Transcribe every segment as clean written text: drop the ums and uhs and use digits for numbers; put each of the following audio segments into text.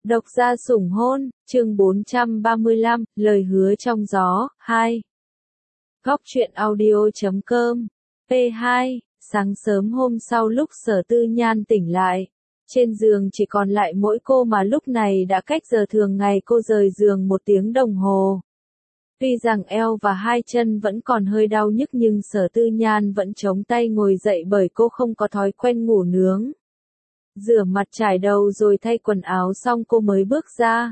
Độc gia sủng hôn, chương 435, lời hứa trong gió, 2. Góc truyện audio.com. P2, sáng sớm hôm sau lúc Sở Tư Nhan tỉnh lại. Trên giường chỉ còn lại mỗi cô mà lúc này đã cách giờ thường ngày cô rời giường 1 tiếng đồng hồ. Tuy rằng eo và 2 chân vẫn còn hơi đau nhức nhưng Sở Tư Nhan vẫn chống tay ngồi dậy bởi cô không có thói quen ngủ nướng. Rửa mặt trải đầu rồi thay quần áo xong cô mới bước ra.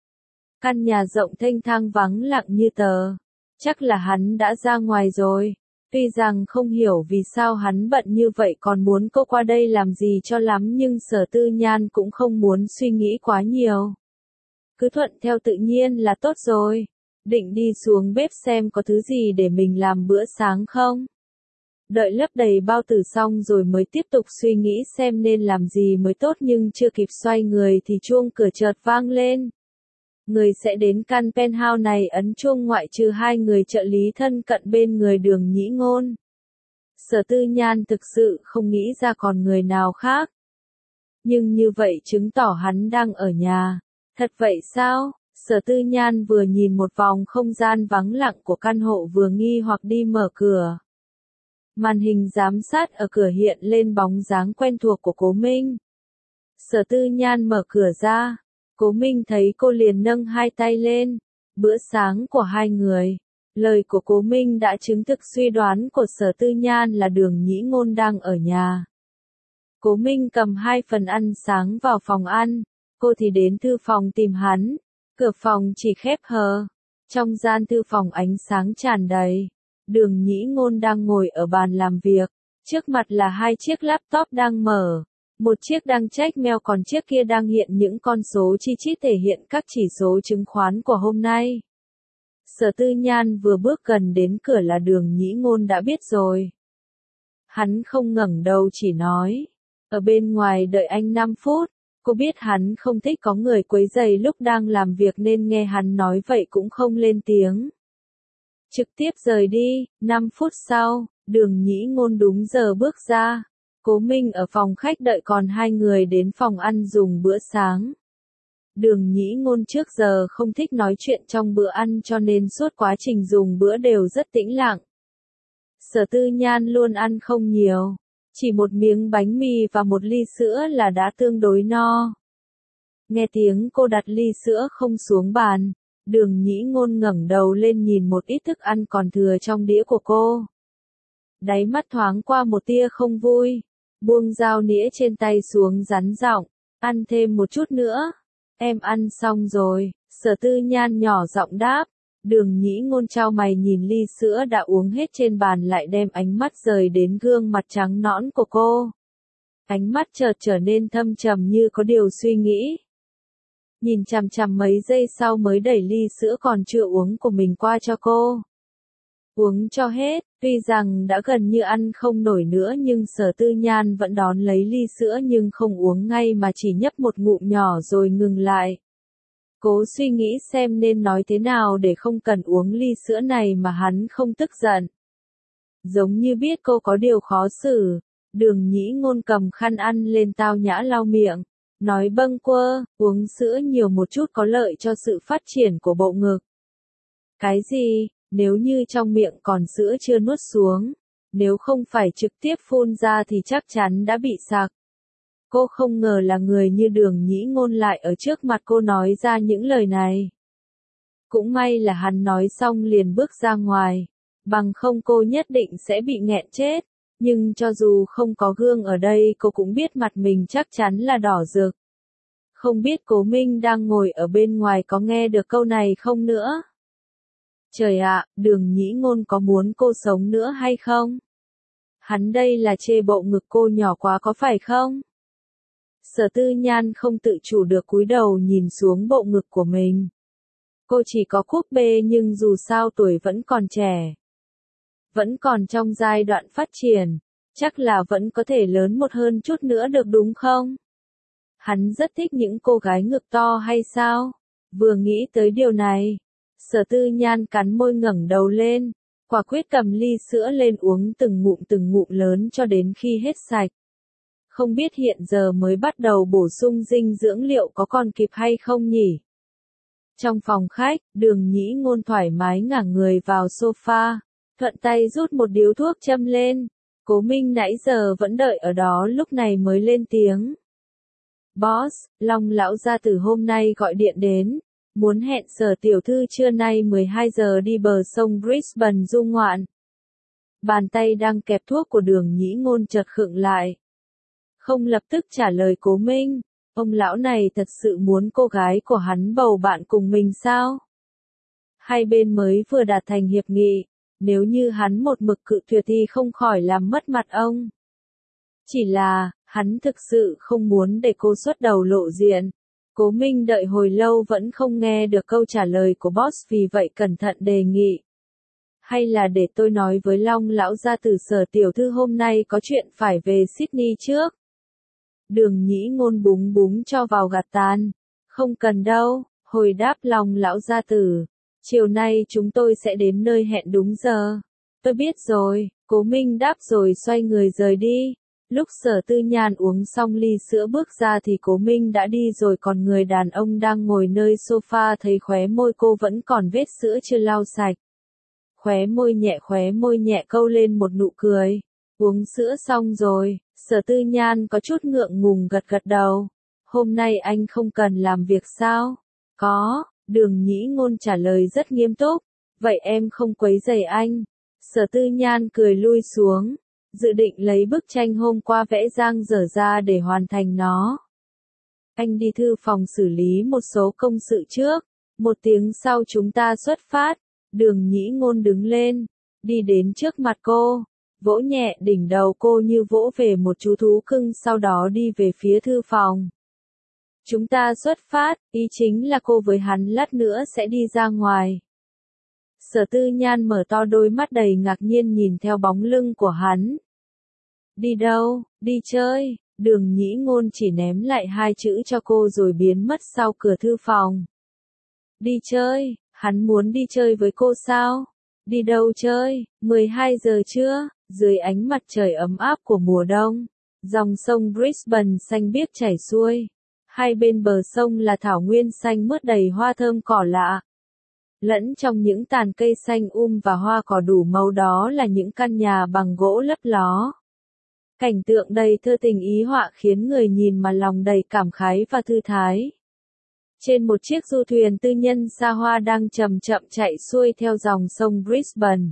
Căn nhà rộng thênh thang vắng lặng như tờ. Chắc là hắn đã ra ngoài rồi. Tuy rằng không hiểu vì sao hắn bận như vậy còn muốn cô qua đây làm gì cho lắm nhưng Sở Tư Nhan cũng không muốn suy nghĩ quá nhiều. Cứ thuận theo tự nhiên là tốt rồi. Định đi xuống bếp xem có thứ gì để mình làm bữa sáng không? Đợi lấp đầy bao tử xong rồi mới tiếp tục suy nghĩ xem nên làm gì mới tốt nhưng chưa kịp xoay người thì chuông cửa chợt vang lên. Người sẽ đến căn penthouse này ấn chuông ngoại trừ 2 người trợ lý thân cận bên người Đường Nhĩ Ngôn. Sở Tư Nhan thực sự không nghĩ ra còn người nào khác. Nhưng như vậy chứng tỏ hắn đang ở nhà. Thật vậy sao? Sở Tư Nhan vừa nhìn một vòng không gian vắng lặng của căn hộ vừa nghi hoặc đi mở cửa. Màn hình giám sát ở cửa hiện lên bóng dáng quen thuộc của Cố Minh. Sở Tư Nhan mở cửa ra. Cố Minh thấy cô liền nâng 2 tay lên. Bữa sáng của 2 người. Lời của Cố Minh đã chứng thực suy đoán của Sở Tư Nhan là Đường Nhĩ Ngôn đang ở nhà. Cố Minh cầm 2 phần ăn sáng vào phòng ăn. Cô thì đến thư phòng tìm hắn. Cửa phòng chỉ khép hờ. Trong gian thư phòng ánh sáng tràn đầy. Đường Nhĩ Ngôn đang ngồi ở bàn làm việc. Trước mặt là 2 chiếc laptop đang mở. Một chiếc đang check mail còn chiếc kia đang hiện những con số chi chít thể hiện các chỉ số chứng khoán của hôm nay. Sở Tư Nhan vừa bước gần đến cửa là Đường Nhĩ Ngôn đã biết rồi. Hắn không ngẩng đầu chỉ nói. Ở bên ngoài đợi anh 5 phút. Cô biết hắn không thích có người quấy rầy lúc đang làm việc nên nghe hắn nói vậy cũng không lên tiếng. Trực tiếp rời đi, 5 phút sau, Đường Nhĩ Ngôn đúng giờ bước ra. Cố Minh ở phòng khách đợi còn 2 người đến phòng ăn dùng bữa sáng. Đường Nhĩ Ngôn trước giờ không thích nói chuyện trong bữa ăn cho nên suốt quá trình dùng bữa đều rất tĩnh lặng. Sở Tư Nhan luôn ăn không nhiều. Chỉ 1 miếng bánh mì và 1 ly sữa là đã tương đối no. Nghe tiếng cô đặt ly sữa không xuống bàn. Đường Nhĩ Ngôn ngẩng đầu lên nhìn một ít thức ăn còn thừa trong đĩa của cô. Đáy mắt thoáng qua một tia không vui. Buông dao nĩa trên tay xuống rắn giọng. Ăn thêm một chút nữa. Em ăn xong rồi. Sở Tư Nhan nhỏ giọng đáp. Đường Nhĩ Ngôn chau mày nhìn ly sữa đã uống hết trên bàn lại đem ánh mắt rời đến gương mặt trắng nõn của cô. Ánh mắt chợt trở nên thâm trầm như có điều suy nghĩ. Nhìn chằm chằm mấy giây sau mới đẩy ly sữa còn chưa uống của mình qua cho cô. Uống cho hết, tuy rằng đã gần như ăn không nổi nữa nhưng Sở Tư Nhan vẫn đón lấy ly sữa nhưng không uống ngay mà chỉ nhấp một ngụm nhỏ rồi ngừng lại. Cố suy nghĩ xem nên nói thế nào để không cần uống ly sữa này mà hắn không tức giận. Giống như biết cô có điều khó xử, Đường Nhĩ Ngôn cầm khăn ăn lên tao nhã lau miệng. Nói bâng quơ, uống sữa nhiều một chút có lợi cho sự phát triển của bộ ngực. Cái gì, nếu như trong miệng còn sữa chưa nuốt xuống, nếu không phải trực tiếp phun ra thì chắc chắn đã bị sặc. Cô không ngờ là người như Đường Nhĩ Ngôn lại ở trước mặt cô nói ra những lời này. Cũng may là hắn nói xong liền bước ra ngoài, bằng không cô nhất định sẽ bị nghẹn chết. Nhưng cho dù không có gương ở đây cô cũng biết mặt mình chắc chắn là đỏ rực. Không biết Cố Minh đang ngồi ở bên ngoài có nghe được câu này không nữa. Trời ạ, Đường Nhĩ Ngôn có muốn cô sống nữa hay không? Hắn đây là chê bộ ngực cô nhỏ quá có phải không? Sở Tư Nhan không tự chủ được cúi đầu nhìn xuống bộ ngực của mình. Cô chỉ có cúp B nhưng dù sao tuổi vẫn còn trẻ. Vẫn còn trong giai đoạn phát triển, chắc là vẫn có thể lớn một hơn chút nữa được đúng không? Hắn rất thích những cô gái ngực to hay sao? Vừa nghĩ tới điều này, Sở Tư Nhan cắn môi ngẩng đầu lên, quả quyết cầm ly sữa lên uống từng ngụm lớn cho đến khi hết sạch. Không biết hiện giờ mới bắt đầu bổ sung dinh dưỡng liệu có còn kịp hay không nhỉ? Trong phòng khách, Đường Nhĩ Ngôn thoải mái ngả người vào sofa, thuận tay rút một điếu thuốc châm lên. Cố Minh nãy giờ vẫn đợi ở đó lúc này mới lên tiếng. Boss, Long lão gia tử hôm nay gọi điện đến, muốn hẹn Sở tiểu thư trưa nay 12 giờ đi bờ sông Brisbane du ngoạn. Bàn tay đang kẹp thuốc của Đường Nhĩ Ngôn chợt khựng lại. Không lập tức trả lời Cố Minh, ông lão này thật sự muốn cô gái của hắn bầu bạn cùng mình sao? Hai bên mới vừa đạt thành hiệp nghị, nếu như hắn một mực cự tuyệt thì không khỏi làm mất mặt ông. Chỉ là, hắn thực sự không muốn để cô xuất đầu lộ diện. Cố Minh đợi hồi lâu vẫn không nghe được câu trả lời của boss, vì vậy cẩn thận đề nghị. Hay là để tôi nói với Long lão gia tử Sở tiểu thư hôm nay có chuyện phải về Sydney trước. Đường Nhĩ Ngôn búng búng cho vào gạt tàn. Không cần đâu, hồi đáp Long lão gia tử. Chiều nay chúng tôi sẽ đến nơi hẹn đúng giờ. Tôi biết rồi, Cố Minh đáp rồi xoay người rời đi. Lúc Sở Tư Nhan uống xong ly sữa bước ra thì Cố Minh đã đi rồi, còn người đàn ông đang ngồi nơi sofa thấy khóe môi cô vẫn còn vết sữa chưa lau sạch. Khóe môi nhẹ câu lên một nụ cười. Uống sữa xong rồi, Sở Tư Nhan có chút ngượng ngùng gật gật đầu. Hôm nay anh không cần làm việc sao? Có, Đường Nhĩ Ngôn trả lời rất nghiêm túc. Vậy em không quấy rầy anh. Sở Tư Nhan cười lui xuống, dự định lấy bức tranh hôm qua vẽ dang dở ra để hoàn thành nó. Anh đi thư phòng xử lý một số công sự trước. 1 tiếng sau chúng ta xuất phát. Đường Nhĩ Ngôn đứng lên, đi đến trước mặt cô, vỗ nhẹ đỉnh đầu cô như vỗ về một chú thú cưng, sau đó đi về phía thư phòng. Chúng ta xuất phát, ý chính là cô với hắn lát nữa sẽ đi ra ngoài. Sở Tư Nhan mở to đôi mắt đầy ngạc nhiên nhìn theo bóng lưng của hắn. Đi đâu? Đi chơi. Đường Nhĩ Ngôn chỉ ném lại 2 chữ cho cô rồi biến mất sau cửa thư phòng. Đi chơi? Hắn muốn đi chơi với cô sao? Đi đâu chơi? 12 giờ trưa, dưới ánh mặt trời ấm áp của mùa đông, dòng sông Brisbane xanh biếc chảy xuôi. Hai bên bờ sông là thảo nguyên xanh mướt đầy hoa thơm cỏ lạ. Lẫn trong những tàn cây xanh và hoa cỏ đủ màu đó là những căn nhà bằng gỗ lấp ló. Cảnh tượng đầy thơ tình ý họa khiến người nhìn mà lòng đầy cảm khái và thư thái. Trên một chiếc du thuyền tư nhân xa hoa đang chậm chậm chạy xuôi theo dòng sông Brisbane.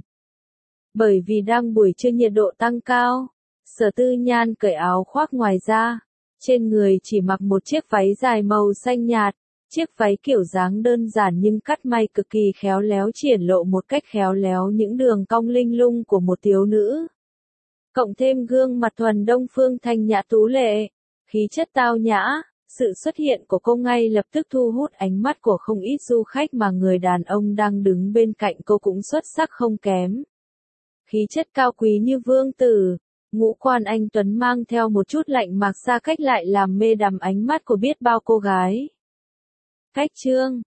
Bởi vì đang buổi trưa nhiệt độ tăng cao, Sở Tư Nhan cởi áo khoác ngoài ra, trên người chỉ mặc một chiếc váy dài màu xanh nhạt. Chiếc váy kiểu dáng đơn giản nhưng cắt may cực kỳ khéo léo, triển lộ một cách khéo léo những đường cong linh lung của một thiếu nữ. Cộng thêm gương mặt thuần đông phương thanh nhã tú lệ, khí chất tao nhã, sự xuất hiện của cô ngay lập tức thu hút ánh mắt của không ít du khách, mà người đàn ông đang đứng bên cạnh cô cũng xuất sắc không kém. Khí chất cao quý như vương tử, ngũ quan anh tuấn mang theo một chút lạnh mạc xa cách lại làm mê đắm ánh mắt của biết bao cô gái. Khách trương,